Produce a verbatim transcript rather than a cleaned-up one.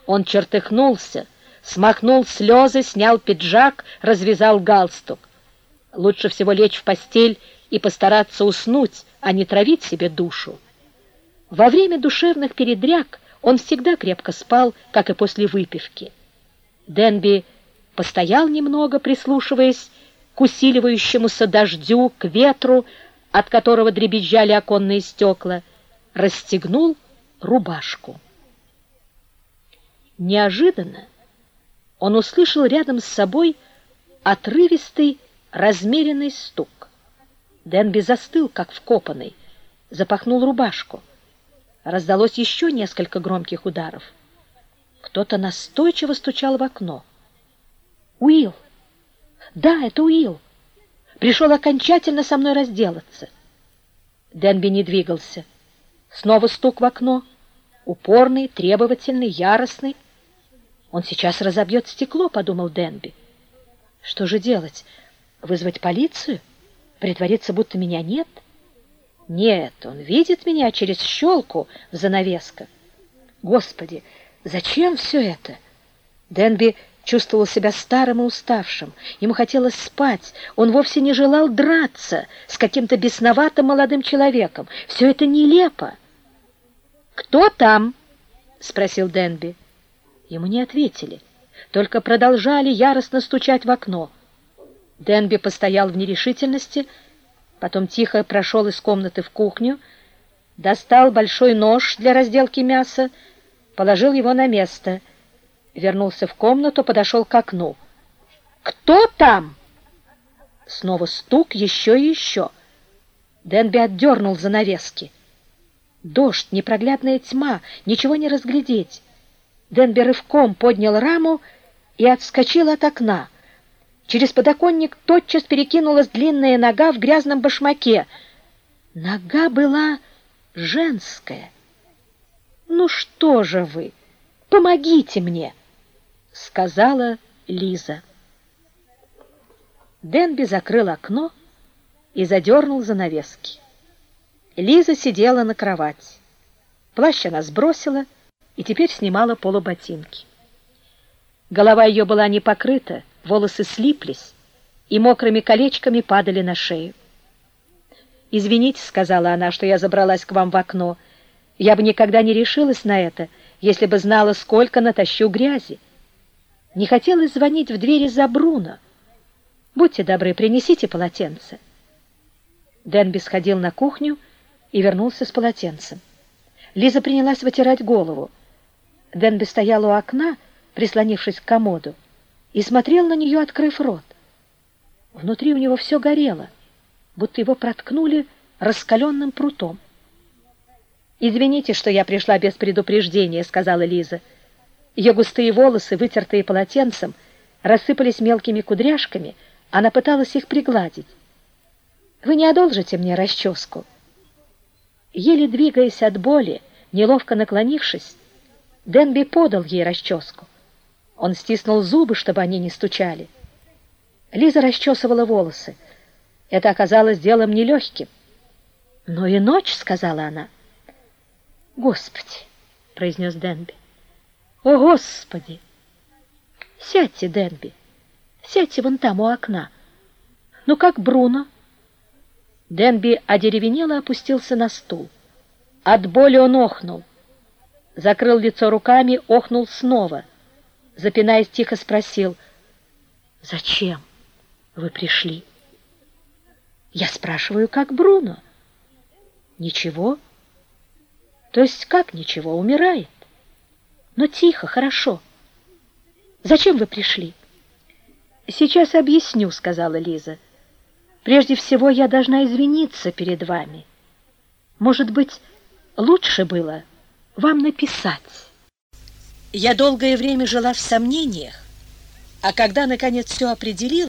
Он чертыхнулся, смахнул слезы, снял пиджак, развязал галстук. Лучше всего лечь в постель и постараться уснуть, а не травить себе душу. Во время душевных передряг он всегда крепко спал, как и после выпивки. Денби постоял немного, прислушиваясь к усиливающемуся дождю, к ветру, от которого дребезжали оконные стекла, расстегнул рубашку. Неожиданно он услышал рядом с собой отрывистый, размеренный стук. Денби застыл, как вкопанный, запахнул рубашку. Раздалось еще несколько громких ударов. Кто-то настойчиво стучал в окно. Уилл! Да, это Уилл! Пришел окончательно со мной разделаться. Денби не двигался. Снова стук в окно. Упорный, требовательный, яростный. Он сейчас разобьет стекло, подумал Денби. Что же делать? Вызвать полицию? Притвориться, будто меня нет? Нет, он видит меня через щелку в занавесках. Господи, зачем все это? Денби чувствовал себя старым и уставшим. Ему хотелось спать. Он вовсе не желал драться с каким-то бесноватым молодым человеком. Все это нелепо. «Кто там?» — спросил Денби. Ему не ответили, только продолжали яростно стучать в окно. Денби постоял в нерешительности, потом тихо прошел из комнаты в кухню, достал большой нож для разделки мяса, положил его на место, вернулся в комнату, подошел к окну. «Кто там?» Снова стук, еще и еще. Денби отдернул занавески. Дождь, непроглядная тьма, ничего не разглядеть. Денби рывком поднял раму и отскочил от окна. Через подоконник тотчас перекинулась длинная нога в грязном башмаке. Нога была женская. «Ну что же вы? Помогите мне!» — сказала Лиза. Денби закрыл окно и задернул занавески. Лиза сидела на кровати. Плащ она сбросила и теперь снимала полуботинки. Голова ее была не покрыта, волосы слиплись и мокрыми колечками падали на шею. «Извините, — сказала она, — что я забралась к вам в окно. Я бы никогда не решилась на это, если бы знала, сколько натащу грязи. Не хотелось звонить в двери за Бруно. Будьте добры, принесите полотенце». Денби сходил на кухню и вернулся с полотенцем. Лиза принялась вытирать голову. Денби стоял у окна, прислонившись к комоду, и смотрел на нее, открыв рот. Внутри у него все горело, будто его проткнули раскаленным прутом. «Извините, что я пришла без предупреждения», — сказала Лиза. Ее густые волосы, вытертые полотенцем, рассыпались мелкими кудряшками, она пыталась их пригладить. «Вы не одолжите мне расческу?» Еле двигаясь от боли, неловко наклонившись, Денби подал ей расческу. Он стиснул зубы, чтобы они не стучали. Лиза расчесывала волосы. Это оказалось делом нелегким. «Ну и ночь», — сказала она. «Господи», — произнес Денби. «О, Господи!» «Сядьте, Денби, сядьте вон там у окна. Ну как Бруно?» Денби одеревенел и опустился на стул. От боли он охнул. Закрыл лицо руками, охнул снова. Запинаясь, тихо спросил: «Зачем вы пришли?» «Я спрашиваю, как Бруно?» «Ничего». «То есть как ничего? Умирает?» «Но тихо, хорошо. Зачем вы пришли?» «Сейчас объясню», — сказала Лиза. «Прежде всего я должна извиниться перед вами. Может быть, лучше было вам написать. Я долгое время жила в сомнениях, а когда, наконец, все определила,